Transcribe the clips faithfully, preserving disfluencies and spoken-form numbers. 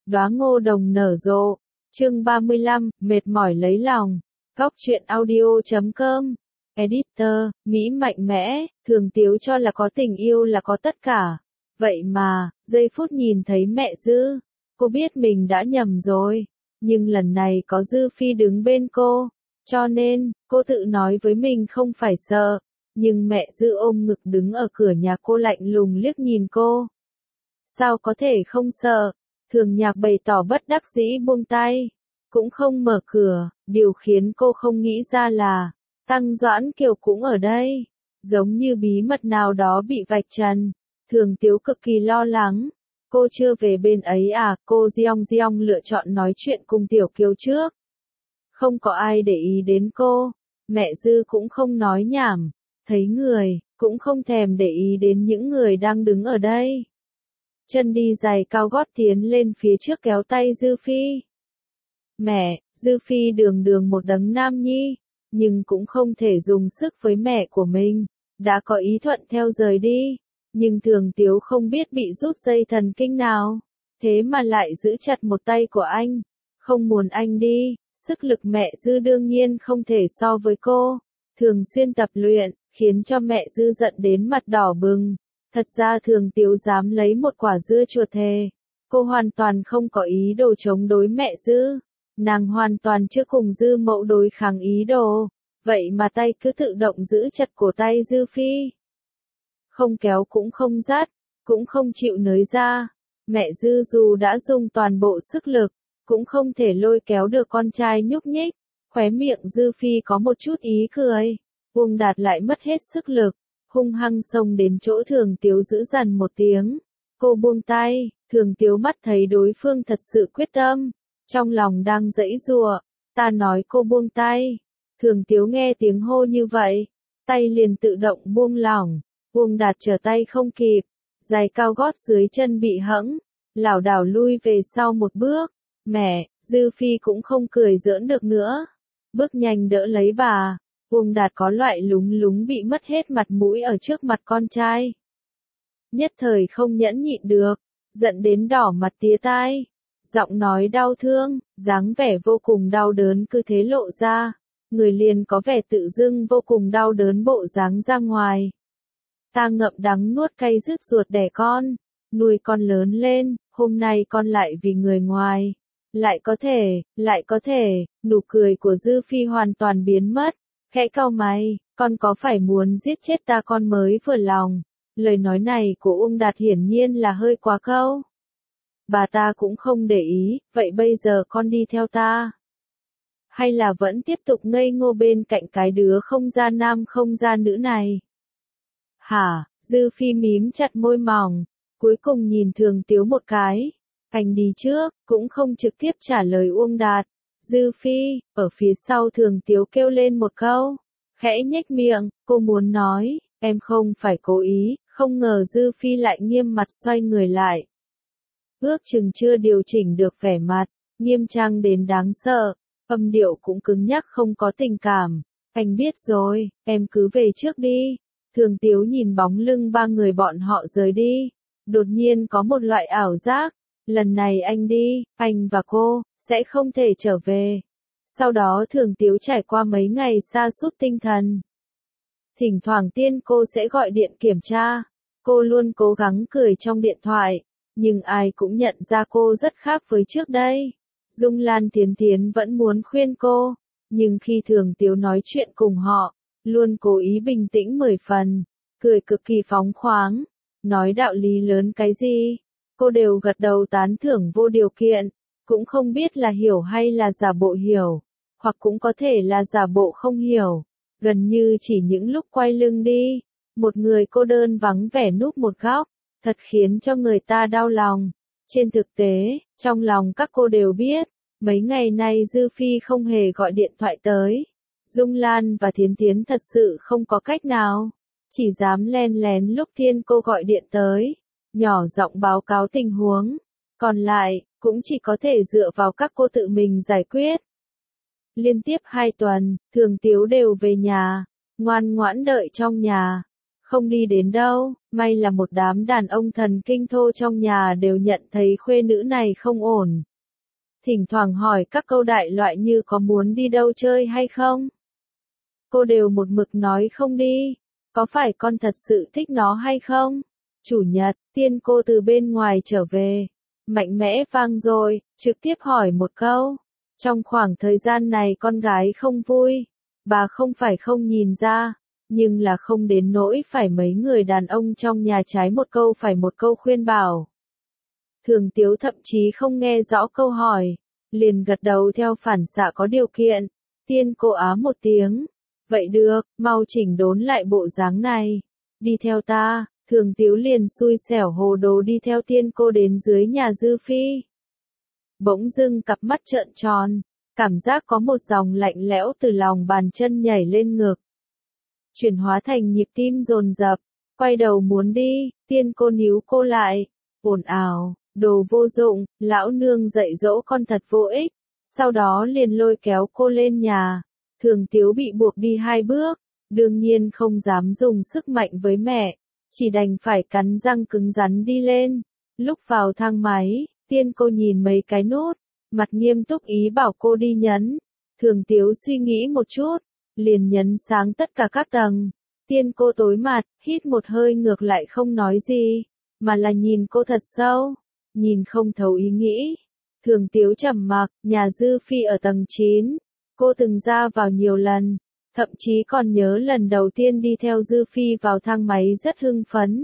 đóa ngô đồng nở rộ. Chương ba mươi lăm, mệt mỏi lấy lòng. Góc truyện audio chấm com. Editor, Mỹ mạnh mẽ, Thường Tiếu cho là có tình yêu là có tất cả. Vậy mà, giây phút nhìn thấy mẹ Dư, cô biết mình đã nhầm rồi. Nhưng lần này có Dư Phi đứng bên cô, cho nên, cô tự nói với mình không phải sợ. Nhưng mẹ Dư ôm ngực đứng ở cửa nhà cô lạnh lùng liếc nhìn cô. Sao có thể không sợ? Thường Nhạc bày tỏ bất đắc dĩ buông tay, cũng không mở cửa. Điều khiến cô không nghĩ ra là, Tăng Doãn Kiều cũng ở đây. Giống như bí mật nào đó bị vạch trần. Thường Tiếu cực kỳ lo lắng. Cô chưa về bên ấy à? Cô Giong Giong lựa chọn nói chuyện cùng Tiểu Kiều trước. Không có ai để ý đến cô. Mẹ Dư cũng không nói nhảm. Thấy người, cũng không thèm để ý đến những người đang đứng ở đây. Chân đi giày cao gót tiến lên phía trước kéo tay Dư Phi. Mẹ, Dư Phi đường đường một đấng nam nhi, nhưng cũng không thể dùng sức với mẹ của mình. Đã có ý thuận theo rời đi, nhưng Thường Tiếu không biết bị rút dây thần kinh nào. Thế mà lại giữ chặt một tay của anh, không muốn anh đi. Sức lực mẹ Dư đương nhiên không thể so với cô. Thường xuyên tập luyện, khiến cho mẹ Dư giận đến mặt đỏ bừng. Thật ra Thường Tiếu dám lấy một quả dưa chuột thề. Cô hoàn toàn không có ý đồ chống đối mẹ Dư. Nàng hoàn toàn chưa cùng Dư Mẫu đối kháng ý đồ. Vậy mà tay cứ tự động giữ chặt cổ tay Dư Phi. Không kéo cũng không dắt, cũng không chịu nới ra. Mẹ Dư dù đã dùng toàn bộ sức lực, cũng không thể lôi kéo được con trai nhúc nhích. Khóe miệng Dư Phi có một chút ý cười. Uông Đạt lại mất hết sức lực, hung hăng xông đến chỗ Thường Tiếu giữ dằn một tiếng. Cô buông tay. Thường Tiếu mắt thấy đối phương thật sự quyết tâm, trong lòng đang giãy giụa. Ta nói cô buông tay. Thường Tiếu nghe tiếng hô như vậy, tay liền tự động buông lỏng. Uông Đạt trở tay không kịp, giày cao gót dưới chân bị hẫng, lảo đảo lui về sau một bước. Mẹ, Dư Phi cũng không cười giỡn được nữa, bước nhanh đỡ lấy bà. Uông Đạt có loại lúng lúng bị mất hết mặt mũi ở trước mặt con trai. Nhất thời không nhẫn nhịn được, giận đến đỏ mặt tía tai. Giọng nói đau thương, dáng vẻ vô cùng đau đớn cứ thế lộ ra. Người liền có vẻ tự dưng vô cùng đau đớn bộ dáng ra ngoài. Ta ngậm đắng nuốt cay rứt ruột đẻ con, nuôi con lớn lên, hôm nay con lại vì người ngoài. Lại có thể, lại có thể, nụ cười của Dư Phi hoàn toàn biến mất. Khẽ cau mày, con có phải muốn giết chết ta con mới vừa lòng? Lời nói này của Uông Đạt hiển nhiên là hơi quá câu. Bà ta cũng không để ý, vậy bây giờ con đi theo ta. Hay là vẫn tiếp tục ngây ngô bên cạnh cái đứa không ra nam không ra nữ này? Hả? Dư Phi mím chặt môi mỏng, cuối cùng nhìn Thường Tiếu một cái. Anh đi trước, cũng không trực tiếp trả lời Uông Đạt. Dư Phi, ở phía sau Thường Tiếu kêu lên một câu, khẽ nhếch miệng. Cô muốn nói, em không phải cố ý, không ngờ Dư Phi lại nghiêm mặt xoay người lại. Ước chừng chưa điều chỉnh được vẻ mặt, nghiêm trang đến đáng sợ, âm điệu cũng cứng nhắc không có tình cảm. Anh biết rồi, em cứ về trước đi. Thường Tiếu nhìn bóng lưng ba người bọn họ rời đi, đột nhiên có một loại ảo giác. Lần này anh đi, anh và cô, sẽ không thể trở về. Sau đó Thường Tiếu trải qua mấy ngày sa sút tinh thần. Thỉnh thoảng tiên cô sẽ gọi điện kiểm tra. Cô luôn cố gắng cười trong điện thoại, nhưng ai cũng nhận ra cô rất khác với trước đây. Dung Lan Tiến Tiến vẫn muốn khuyên cô, nhưng khi Thường Tiếu nói chuyện cùng họ, luôn cố ý bình tĩnh mười phần, cười cực kỳ phóng khoáng, nói đạo lý lớn cái gì, cô đều gật đầu tán thưởng vô điều kiện, cũng không biết là hiểu hay là giả bộ hiểu, hoặc cũng có thể là giả bộ không hiểu, gần như chỉ những lúc quay lưng đi, một người cô đơn vắng vẻ núp một góc, thật khiến cho người ta đau lòng. Trên thực tế, trong lòng các cô đều biết, mấy ngày nay Dư Phi không hề gọi điện thoại tới. Dung Lan và Thiến Thiến thật sự không có cách nào, chỉ dám len lén lúc Thiên cô gọi điện tới, nhỏ giọng báo cáo tình huống, còn lại, cũng chỉ có thể dựa vào các cô tự mình giải quyết. Liên tiếp hai tuần, Thường Tiếu đều về nhà, ngoan ngoãn đợi trong nhà, không đi đến đâu, may là một đám đàn ông thần kinh thô trong nhà đều nhận thấy khuê nữ này không ổn. Thỉnh thoảng hỏi các câu đại loại như có muốn đi đâu chơi hay không. Cô đều một mực nói không đi, có phải con thật sự thích nó hay không? Chủ nhật, Tiên cô từ bên ngoài trở về, mạnh mẽ vang rồi, trực tiếp hỏi một câu. Trong khoảng thời gian này con gái không vui, bà không phải không nhìn ra, nhưng là không đến nỗi phải mấy người đàn ông trong nhà trái một câu phải một câu khuyên bảo. Thường Tiếu thậm chí không nghe rõ câu hỏi, liền gật đầu theo phản xạ có điều kiện. Tiên cô á một tiếng, vậy được, mau chỉnh đốn lại bộ dáng này, đi theo ta. Thường Tiếu liền xui xẻo hồ đồ đi theo Tiên cô đến dưới nhà Dư Phi. Bỗng dưng cặp mắt trợn tròn, cảm giác có một dòng lạnh lẽo từ lòng bàn chân nhảy lên ngực. Chuyển hóa thành nhịp tim dồn dập, quay đầu muốn đi, Tiên cô níu cô lại, ồn ào, đồ vô dụng, lão nương dạy dỗ con thật vô ích, sau đó liền lôi kéo cô lên nhà. Thường Tiếu bị buộc đi hai bước, đương nhiên không dám dùng sức mạnh với mẹ, chỉ đành phải cắn răng cứng rắn đi lên. Lúc vào thang máy, Tiên cô nhìn mấy cái nút, mặt nghiêm túc ý bảo cô đi nhấn. Thường Tiếu suy nghĩ một chút, liền nhấn sáng tất cả các tầng. Tiên cô tối mặt, hít một hơi ngược lại không nói gì, mà là nhìn cô thật sâu, nhìn không thấu ý nghĩ. Thường Tiếu trầm mặc, nhà Dư Phi ở tầng chín, cô từng ra vào nhiều lần, thậm chí còn nhớ lần đầu tiên đi theo Dư Phi vào thang máy rất hưng phấn.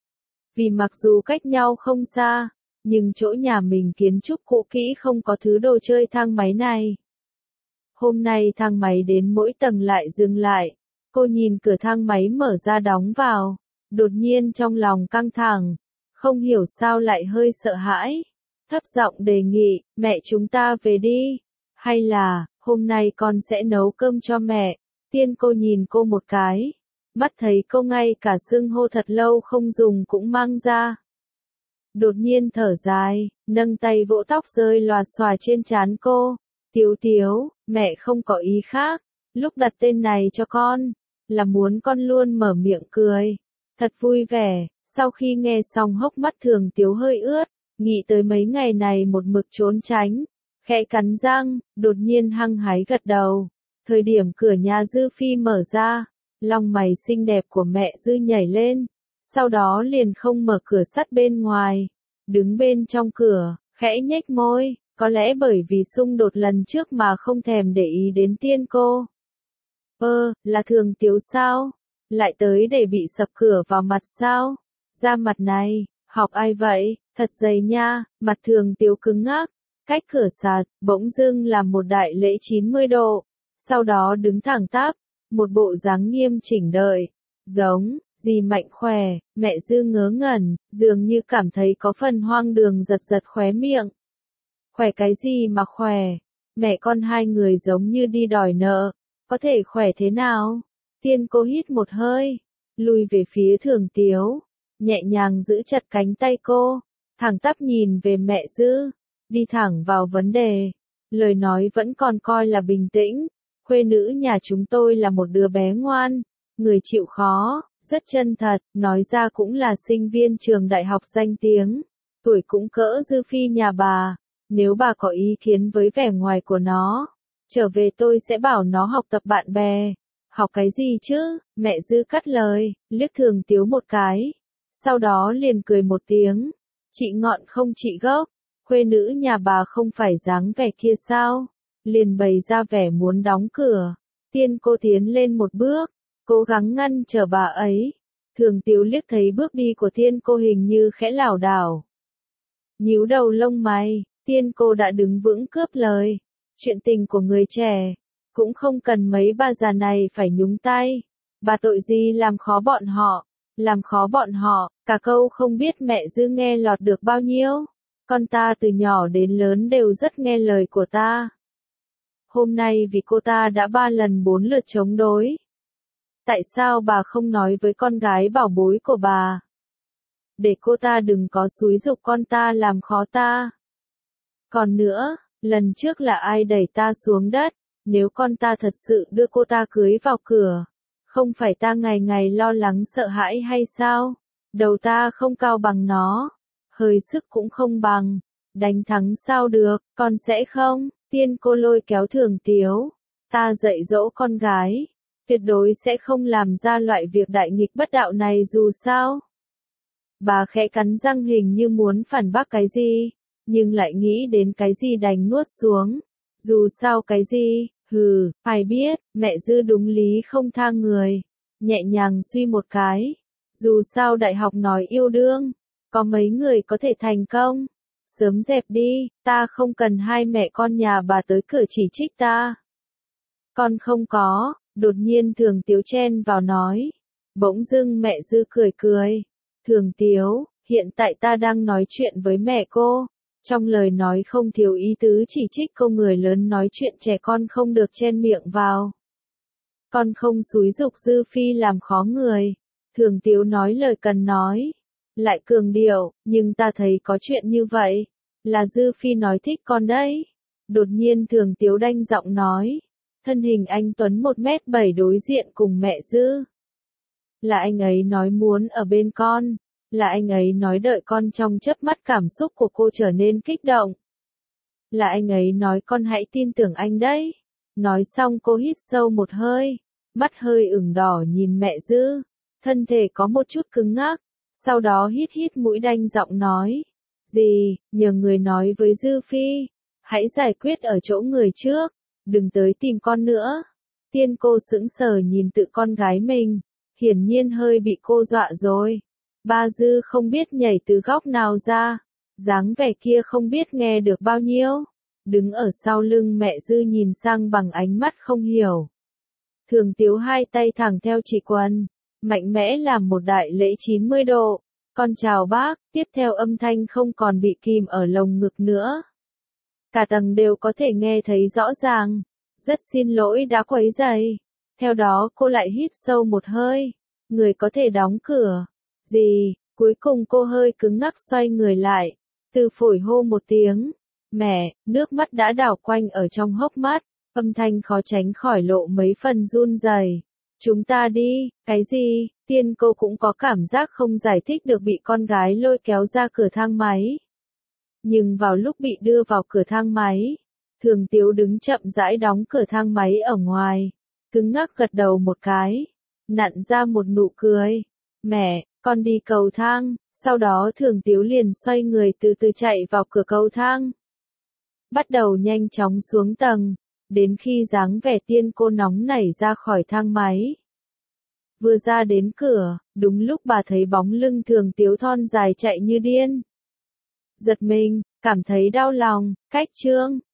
Vì mặc dù cách nhau không xa, nhưng chỗ nhà mình kiến trúc cũ kỹ không có thứ đồ chơi thang máy này. Hôm nay thang máy đến mỗi tầng lại dừng lại, cô nhìn cửa thang máy mở ra đóng vào, đột nhiên trong lòng căng thẳng, không hiểu sao lại hơi sợ hãi, thấp giọng đề nghị, mẹ chúng ta về đi, hay là, hôm nay con sẽ nấu cơm cho mẹ. Tiên cô nhìn cô một cái, mắt thấy cô ngay cả xưng hô thật lâu không dùng cũng mang ra. Đột nhiên thở dài, nâng tay vỗ tóc rơi lòa xòa trên trán cô. Tiếu Tiếu, mẹ không có ý khác, lúc đặt tên này cho con, là muốn con luôn mở miệng cười, thật vui vẻ. Sau khi nghe xong hốc mắt Thường Tiếu hơi ướt, nghĩ tới mấy ngày này một mực trốn tránh, khẽ cắn răng, đột nhiên hăng hái gật đầu. Thời điểm cửa nhà Dư Phi mở ra, lông mày xinh đẹp của mẹ Dư nhảy lên, sau đó liền không mở cửa sắt bên ngoài, đứng bên trong cửa, khẽ nhếch môi, có lẽ bởi vì xung đột lần trước mà không thèm để ý đến Tiên cô. Ơ, là Thường Tiếu sao? Lại tới để bị sập cửa vào mặt sao? Da mặt này, học ai vậy? Thật dày nha, mặt Thường Tiếu cứng ngắc, cách cửa sạt, bỗng dưng làm một đại lễ chín mươi độ, sau đó đứng thẳng tắp, một bộ dáng nghiêm chỉnh đợi, giống, dì Mạnh khỏe. Mẹ Dư ngớ ngẩn, dường như cảm thấy có phần hoang đường giật giật khóe miệng. Khỏe cái gì mà khỏe, mẹ con hai người giống như đi đòi nợ, có thể khỏe thế nào? Tiên cô hít một hơi, lùi về phía Thường Tiếu, nhẹ nhàng giữ chặt cánh tay cô, thẳng tắp nhìn về mẹ Dư, đi thẳng vào vấn đề, lời nói vẫn còn coi là bình tĩnh. Khuê nữ nhà chúng tôi là một đứa bé ngoan, người chịu khó, rất chân thật, nói ra cũng là sinh viên trường đại học danh tiếng, tuổi cũng cỡ Dư Phi nhà bà. Nếu bà có ý kiến với vẻ ngoài của nó, trở về tôi sẽ bảo nó học tập bạn bè. Học cái gì chứ? Mẹ Dư cắt lời, liếc Thường Tiếu một cái, sau đó liền cười một tiếng. Chị ngọn không chị gốc, khuê nữ nhà bà không phải dáng vẻ kia sao? Liền bày ra vẻ muốn đóng cửa. Tiên cô tiến lên một bước, cố gắng ngăn trở bà ấy. Thường Tiếu liếc thấy bước đi của Tiên cô hình như khẽ lảo đảo, nhíu đầu lông mày. Tiên cô đã đứng vững cướp lời, chuyện tình của người trẻ, cũng không cần mấy bà già này phải nhúng tay. Bà tội gì làm khó bọn họ, làm khó bọn họ, cả câu không biết mẹ Dư nghe lọt được bao nhiêu. Con ta từ nhỏ đến lớn đều rất nghe lời của ta. Hôm nay vì cô ta đã ba lần bốn lượt chống đối. Tại sao bà không nói với con gái bảo bối của bà? Để cô ta đừng có xúi giục con ta làm khó ta. Còn nữa, lần trước là ai đẩy ta xuống đất, nếu con ta thật sự đưa cô ta cưới vào cửa, Không phải ta ngày ngày lo lắng sợ hãi hay sao? Đầu ta không cao bằng nó, hơi sức cũng không bằng, đánh thắng sao được, con sẽ không? Tiên cô lôi kéo Thường Tiếu, ta dạy dỗ con gái, tuyệt đối sẽ không làm ra loại việc đại nghịch bất đạo này dù sao. Bà khẽ cắn răng hình như muốn phản bác cái gì, nhưng lại nghĩ đến cái gì đành nuốt xuống. Dù sao cái gì, hừ, phải biết, mẹ Dư đúng lý không tha người. Nhẹ nhàng suy một cái. Dù sao đại học nói yêu đương, có mấy người có thể thành công. Sớm dẹp đi, ta không cần hai mẹ con nhà bà tới cửa chỉ trích ta. Con không có, đột nhiên Thường Tiếu chen vào nói. Bỗng dưng mẹ Dư cười cười. Thường Tiếu, hiện tại ta đang nói chuyện với mẹ cô. Trong lời nói không thiếu ý tứ chỉ trích cô người lớn nói chuyện trẻ con không được chen miệng vào. Con không xúi giục Dư Phi làm khó người. Thường Tiếu nói lời cần nói. Lại cường điệu, nhưng ta thấy có chuyện như vậy. Là Dư Phi nói thích con đấy. Đột nhiên Thường Tiếu đanh giọng nói. Thân hình anh Tuấn một mét bảy đối diện cùng mẹ Dư. Là anh ấy nói muốn ở bên con. Là anh ấy nói đợi con trong chớp mắt cảm xúc của cô trở nên kích động. Là anh ấy nói con hãy tin tưởng anh đấy. Nói xong cô hít sâu một hơi. Mắt hơi ửng đỏ nhìn mẹ Dư. Thân thể có một chút cứng ngắc. Sau đó hít hít mũi đanh giọng nói. Gì, nhờ người nói với Dư Phi. Hãy giải quyết ở chỗ người trước. Đừng tới tìm con nữa. Tiên cô sững sờ nhìn tự con gái mình. Hiển nhiên hơi bị cô dọa rồi. Ba Dư không biết nhảy từ góc nào ra. Dáng vẻ kia không biết nghe được bao nhiêu. Đứng ở sau lưng mẹ Dư nhìn sang bằng ánh mắt không hiểu. Thường Tiếu hai tay thẳng theo chỉ quần. Mạnh mẽ làm một đại lễ chín mươi độ. Con chào bác, tiếp theo âm thanh không còn bị kìm ở lồng ngực nữa. Cả tầng đều có thể nghe thấy rõ ràng. Rất xin lỗi đã quấy rầy. Theo đó cô lại hít sâu một hơi. Người có thể đóng cửa. Gì, cuối cùng cô hơi cứng ngắc xoay người lại. Từ phổi hô một tiếng. Mẹ, nước mắt đã đảo quanh ở trong hốc mắt. Âm thanh khó tránh khỏi lộ mấy phần run rẩy. Chúng ta đi, cái gì? Tiên cô cũng có cảm giác không giải thích được bị con gái lôi kéo ra cửa thang máy. Nhưng vào lúc bị đưa vào cửa thang máy, Thường Tiếu đứng chậm rãi đóng cửa thang máy ở ngoài. Cứng ngắc gật đầu một cái. Nặn ra một nụ cười. Mẹ, con đi cầu thang. Sau đó Thường Tiếu liền xoay người từ từ chạy vào cửa cầu thang. Bắt đầu nhanh chóng xuống tầng. Đến khi dáng vẻ tiên cô nóng nảy ra khỏi thang máy. Vừa ra đến cửa, đúng lúc bà thấy bóng lưng Thường Tiếu thon dài chạy như điên. Giật mình, cảm thấy đau lòng, cách chương.